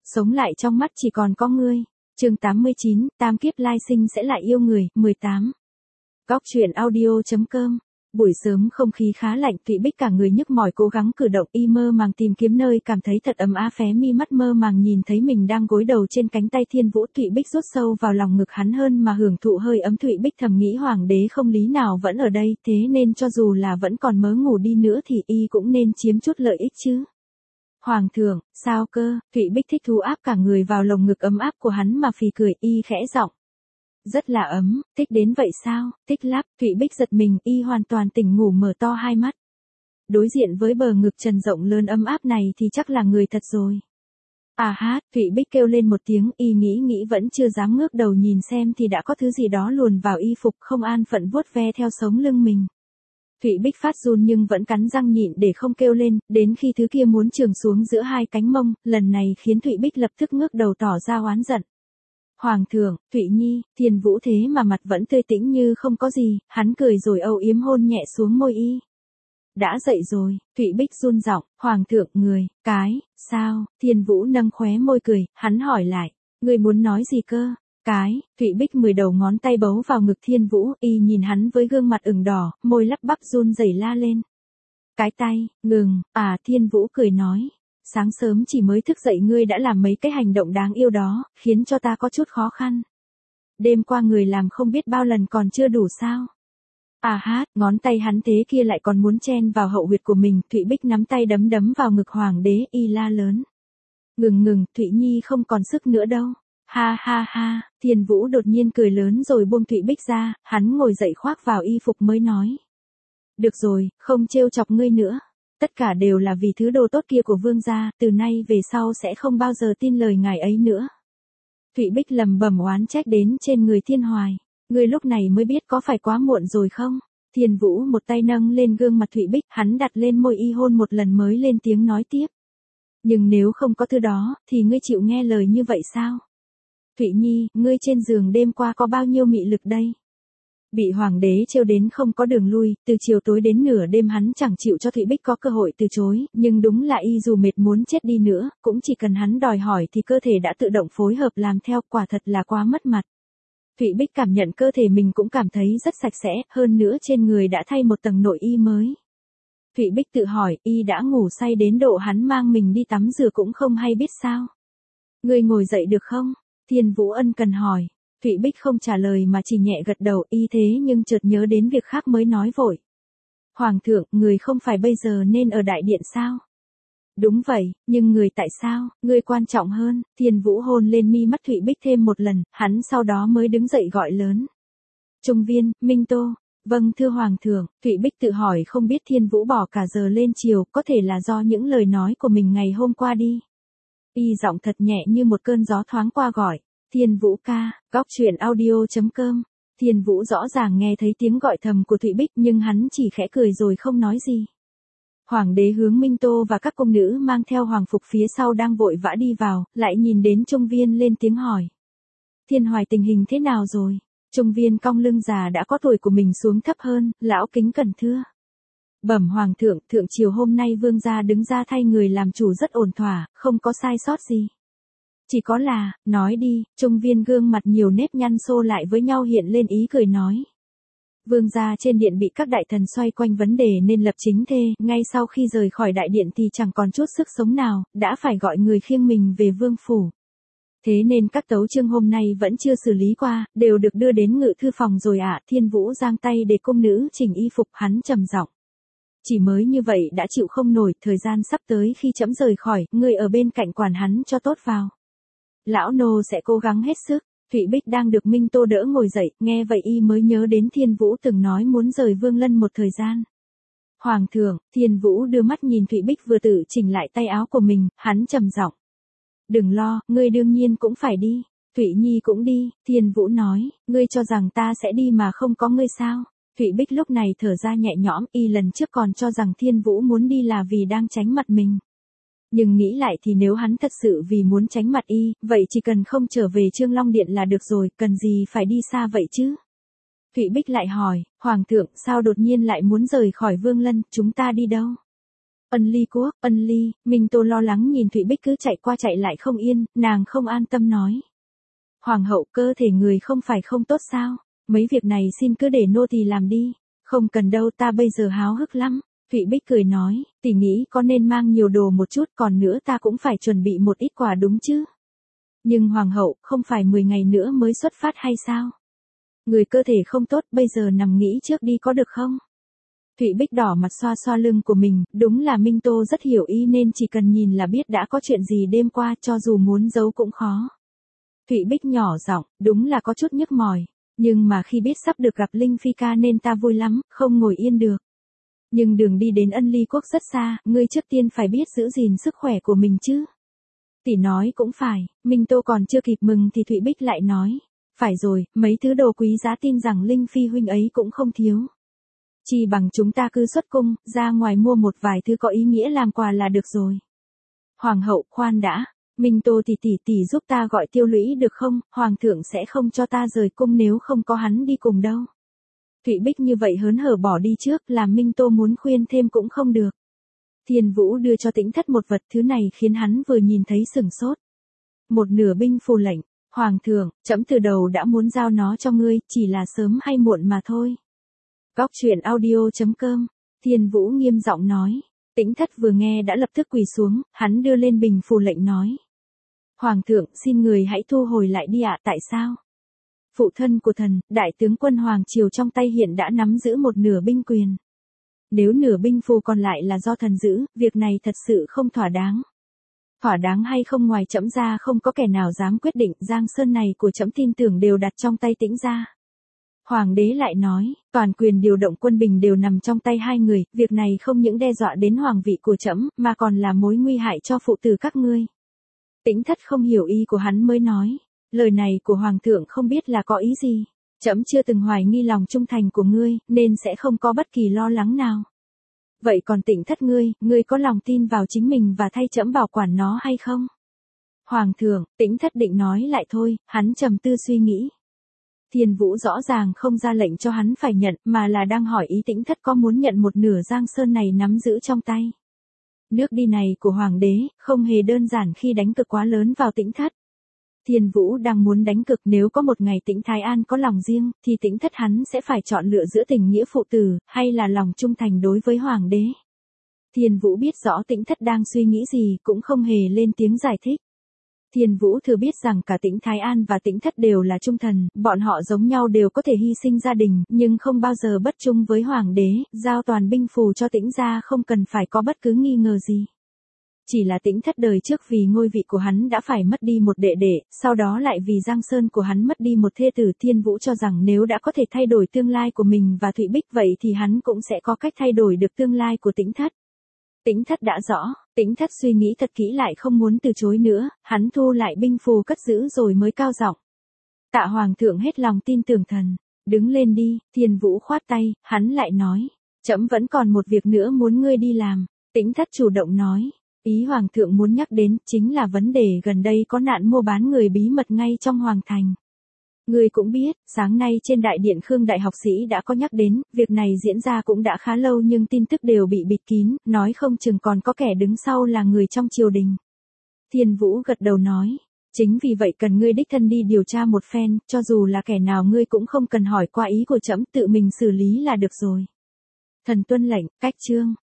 Sống lại trong mắt chỉ còn có ngươi. Chương 89, tam kiếp lai sinh sẽ lại yêu người, 18. Góc truyện audio.com. Buổi sớm không khí khá lạnh, Thụy Bích cả người nhức mỏi cố gắng cử động, y mơ màng tìm kiếm nơi cảm thấy thật ấm áp, phé mi mắt mơ màng nhìn thấy mình đang gối đầu trên cánh tay Thiên Vũ. Thụy Bích rút sâu vào lòng ngực hắn hơn mà hưởng thụ hơi ấm. Thụy Bích thầm nghĩ hoàng đế không lý nào vẫn ở đây, thế nên cho dù là vẫn còn mớ ngủ đi nữa thì y cũng nên chiếm chút lợi ích chứ. Hoàng thượng, sao cơ? Thụy Bích thích thú áp cả người vào lồng ngực ấm áp của hắn mà phì cười, y khẽ giọng. Rất là ấm, thích đến vậy sao? Thích lắm. Thụy Bích giật mình, y hoàn toàn tỉnh ngủ mở to hai mắt. Đối diện với bờ ngực trần rộng lớn ấm áp này thì chắc là người thật rồi. À hát, Thụy Bích kêu lên một tiếng, y nghĩ vẫn chưa dám ngước đầu nhìn xem thì đã có thứ gì đó luồn vào y phục, không an phận vuốt ve theo sống lưng mình. Thụy Bích phát run nhưng vẫn cắn răng nhịn để không kêu lên, đến khi thứ kia muốn chườm xuống giữa hai cánh mông, lần này khiến Thụy Bích lập tức ngước đầu tỏ ra oán giận. Hoàng thượng, Thụy Nhi, Thiên Vũ thế mà mặt vẫn tươi tĩnh như không có gì, hắn cười rồi âu yếm hôn nhẹ xuống môi y. Đã dậy rồi, Thụy Bích run giọng, Hoàng thượng, người, cái, sao? Thiên Vũ nâng khóe môi cười, hắn hỏi lại, người muốn nói gì cơ? Cái, Thụy Bích 10 đầu ngón tay bấu vào ngực Thiên Vũ, y nhìn hắn với gương mặt ửng đỏ, môi lắp bắp run rẩy la lên. Cái tay, ngừng, Thiên Vũ cười nói. Sáng sớm chỉ mới thức dậy ngươi đã làm mấy cái hành động đáng yêu đó, khiến cho ta có chút khó khăn. Đêm qua người làm không biết bao lần còn chưa đủ sao? À hát, ngón tay hắn thế kia lại còn muốn chen vào hậu huyệt của mình. Thụy Bích nắm tay đấm vào ngực hoàng đế, y la lớn. Ngừng, Thụy Nhi không còn sức nữa đâu. Ha ha ha, Thiên Vũ đột nhiên cười lớn rồi buông Thụy Bích ra, hắn ngồi dậy khoác vào y phục mới nói. Được rồi, không trêu chọc ngươi nữa. Tất cả đều là vì thứ đồ tốt kia của vương gia, từ nay về sau sẽ không bao giờ tin lời ngài ấy nữa. Thụy Bích lầm bầm oán trách đến trên người Thiên Hoài. Ngươi lúc này mới biết có phải quá muộn rồi không? Thiên Vũ một tay nâng lên gương mặt Thụy Bích, hắn đặt lên môi y hôn một lần mới lên tiếng nói tiếp. Nhưng nếu không có thứ đó, thì ngươi chịu nghe lời như vậy sao? Thụy Nhi, ngươi trên giường đêm qua có bao nhiêu mị lực đây? Bị hoàng đế trêu đến không có đường lui, từ chiều tối đến nửa đêm hắn chẳng chịu cho Thụy Bích có cơ hội từ chối, nhưng đúng là y dù mệt muốn chết đi nữa, cũng chỉ cần hắn đòi hỏi thì cơ thể đã tự động phối hợp làm theo, quả thật là quá mất mặt. Thụy Bích cảm nhận cơ thể mình cũng cảm thấy rất sạch sẽ, hơn nữa trên người đã thay một tầng nội y mới. Thụy Bích tự hỏi, y đã ngủ say đến độ hắn mang mình đi tắm rửa cũng không hay biết sao. Ngươi ngồi dậy được không? Thiên Vũ ân cần hỏi. Thụy Bích không trả lời mà chỉ nhẹ gật đầu, y thế nhưng chợt nhớ đến việc khác mới nói vội. Hoàng thượng, người không phải bây giờ nên ở đại điện sao? Đúng vậy, nhưng người tại sao, người quan trọng hơn. Thiên Vũ hôn lên mi mắt Thụy Bích thêm một lần, hắn sau đó mới đứng dậy gọi lớn. Trung Viên, Minh Tô. Vâng thưa Hoàng thượng. Thụy Bích tự hỏi không biết Thiên Vũ bỏ cả giờ lên chiều, có thể là do những lời nói của mình ngày hôm qua đi. Y giọng thật nhẹ như một cơn gió thoáng qua gọi. Thiên Vũ ca, góc truyện audio.com. Thiên Vũ rõ ràng nghe thấy tiếng gọi thầm của Thụy Bích nhưng hắn chỉ khẽ cười rồi không nói gì. Hoàng đế hướng Minh Tô và các công nữ mang theo hoàng phục phía sau đang vội vã đi vào, lại nhìn đến Trung Viên lên tiếng hỏi. Thiên Hoài tình hình thế nào rồi? Trung Viên cong lưng già đã có tuổi của mình xuống thấp hơn, lão kính cẩn thưa. Bẩm Hoàng thượng, thượng triều hôm nay vương gia đứng ra thay người làm chủ rất ổn thỏa, không có sai sót gì. Chỉ có là, nói đi. Trung Viên gương mặt nhiều nếp nhăn xô lại với nhau hiện lên ý cười nói. Vương gia trên điện bị các đại thần xoay quanh vấn đề nên lập chính thê, ngay sau khi rời khỏi đại điện thì chẳng còn chút sức sống nào, đã phải gọi người khiêng mình về vương phủ. Thế nên các tấu chương hôm nay vẫn chưa xử lý qua, đều được đưa đến ngự thư phòng rồi ạ. Thiên Vũ giang tay để công nữ chỉnh y phục, hắn trầm giọng. Chỉ mới như vậy đã chịu không nổi, thời gian sắp tới khi trẫm rời khỏi, người ở bên cạnh quản hắn cho tốt vào. Lão nô sẽ cố gắng hết sức. Thụy Bích đang được Minh Tô đỡ ngồi dậy, nghe vậy y mới nhớ đến Thiên Vũ từng nói muốn rời Vương Lân một thời gian. Hoàng thượng, Thiên Vũ đưa mắt nhìn Thụy Bích vừa tự chỉnh lại tay áo của mình, hắn trầm giọng. Đừng lo, ngươi đương nhiên cũng phải đi. Thụy Nhi cũng đi. Thiên Vũ nói, ngươi cho rằng ta sẽ đi mà không có ngươi sao? Thụy Bích lúc này thở ra nhẹ nhõm, y lần trước còn cho rằng Thiên Vũ muốn đi là vì đang tránh mặt mình. Nhưng nghĩ lại thì nếu hắn thật sự vì muốn tránh mặt y, vậy chỉ cần không trở về Trương Long Điện là được rồi, cần gì phải đi xa vậy chứ? Thụy Bích lại hỏi, Hoàng thượng sao đột nhiên lại muốn rời khỏi Vương Lân, chúng ta đi đâu? Ân Ly Quốc, Ân Ly, Minh Tô lo lắng nhìn Thụy Bích cứ chạy qua chạy lại không yên, nàng không an tâm nói. Hoàng hậu, cơ thể người không phải không tốt sao? Mấy việc này xin cứ để nô tỳ làm đi. Không cần đâu, ta bây giờ háo hức lắm. Thụy Bích cười nói, tỷ nghĩ có nên mang nhiều đồ một chút, còn nữa ta cũng phải chuẩn bị một ít quà đúng chứ. Nhưng hoàng hậu, không phải 10 ngày nữa mới xuất phát hay sao? Người cơ thể không tốt, bây giờ nằm nghỉ trước đi có được không? Thụy Bích đỏ mặt xoa xoa lưng của mình, đúng là Minh Tô rất hiểu ý nên chỉ cần nhìn là biết đã có chuyện gì đêm qua, cho dù muốn giấu cũng khó. Thụy Bích nhỏ giọng, đúng là có chút nhức mỏi, nhưng mà khi biết sắp được gặp Linh Phi ca nên ta vui lắm, không ngồi yên được. Nhưng đường đi đến Ân Ly Quốc rất xa, ngươi trước tiên phải biết giữ gìn sức khỏe của mình chứ. Tỷ nói cũng phải, Minh Tô còn chưa kịp mừng thì Thụy Bích lại nói, phải rồi, mấy thứ đồ quý giá tin rằng Linh Phi huynh ấy cũng không thiếu. Chỉ bằng chúng ta cứ xuất cung, ra ngoài mua một vài thứ có ý nghĩa làm quà là được rồi. Hoàng hậu, khoan đã, Minh Tô tỷ giúp ta gọi Tiêu Lũy được không, hoàng thượng sẽ không cho ta rời cung nếu không có hắn đi cùng đâu. Thụy Bích như vậy hớn hở bỏ đi trước, làm Minh Tô muốn khuyên thêm cũng không được. Thiên Vũ đưa cho Tĩnh Thất một vật, thứ này khiến hắn vừa nhìn thấy sửng sốt. Một nửa binh phù lệnh, hoàng thượng, trẫm từ đầu đã muốn giao nó cho ngươi, chỉ là sớm hay muộn mà thôi. Góc truyện audio.com, Thiên Vũ nghiêm giọng nói. Tĩnh Thất vừa nghe đã lập tức quỳ xuống, hắn đưa lên bình phù lệnh nói. Hoàng thượng, xin người hãy thu hồi lại đi ạ, tại sao? Phụ thân của thần, đại tướng quân Hoàng Triều trong tay hiện đã nắm giữ một nửa binh quyền. Nếu nửa binh phù còn lại là do thần giữ, việc này thật sự không thỏa đáng. Thỏa đáng hay không ngoài trẫm ra không có kẻ nào dám quyết định, Giang Sơn này của trẫm tin tưởng đều đặt trong tay Tĩnh gia. Hoàng đế lại nói, toàn quyền điều động quân bình đều nằm trong tay hai người, việc này không những đe dọa đến hoàng vị của trẫm, mà còn là mối nguy hại cho phụ tử các ngươi. Tĩnh Thất không hiểu ý của hắn mới nói, lời này của hoàng thượng không biết là có ý gì. Trẫm chưa từng hoài nghi lòng trung thành của ngươi, nên sẽ không có bất kỳ lo lắng nào. Vậy còn Tĩnh Thất ngươi có lòng tin vào chính mình và thay trẫm bảo quản nó hay không? Hoàng thượng, Tĩnh Thất định nói lại thôi, hắn trầm tư suy nghĩ. Thiên Vũ rõ ràng không ra lệnh cho hắn phải nhận, mà là đang hỏi ý Tĩnh Thất có muốn nhận một nửa Giang Sơn này nắm giữ trong tay. Nước đi này của hoàng đế, không hề đơn giản khi đánh cực quá lớn vào Tĩnh Thất. Thiên Vũ đang muốn đánh cực, nếu có một ngày Tĩnh Thái An có lòng riêng, thì Tĩnh Thất hắn sẽ phải chọn lựa giữa tình nghĩa phụ tử, hay là lòng trung thành đối với hoàng đế. Thiên Vũ biết rõ Tĩnh Thất đang suy nghĩ gì, cũng không hề lên tiếng giải thích. Thiên Vũ thừa biết rằng cả Tĩnh Thái An và Tĩnh Thất đều là trung thần, bọn họ giống nhau đều có thể hy sinh gia đình, nhưng không bao giờ bất trung với hoàng đế, giao toàn binh phù cho Tĩnh gia không cần phải có bất cứ nghi ngờ gì. Chỉ là Tĩnh Thất đời trước vì ngôi vị của hắn đã phải mất đi một đệ đệ, sau đó lại vì Giang Sơn của hắn mất đi một thê tử. Thiên Vũ cho rằng nếu đã có thể thay đổi tương lai của mình và Thụy Bích vậy thì hắn cũng sẽ có cách thay đổi được tương lai của Tĩnh Thất. Tĩnh Thất đã rõ, Tĩnh Thất suy nghĩ thật kỹ lại không muốn từ chối nữa, hắn thu lại binh phù cất giữ rồi mới cao giọng. Tạ hoàng thượng hết lòng tin tưởng thần, đứng lên đi. Thiên Vũ khoát tay, hắn lại nói, trẫm vẫn còn một việc nữa muốn ngươi đi làm. Tĩnh Thất chủ động nói, ý hoàng thượng muốn nhắc đến chính là vấn đề gần đây có nạn mua bán người bí mật ngay trong hoàng thành. Ngươi cũng biết, sáng nay trên đại điện Khương đại học sĩ đã có nhắc đến, việc này diễn ra cũng đã khá lâu nhưng tin tức đều bị bịt kín, nói không chừng còn có kẻ đứng sau là người trong triều đình. Thiên Vũ gật đầu nói, chính vì vậy cần ngươi đích thân đi điều tra một phen, cho dù là kẻ nào ngươi cũng không cần hỏi qua ý của trẫm, tự mình xử lý là được rồi. Thần tuân lệnh, cách chương.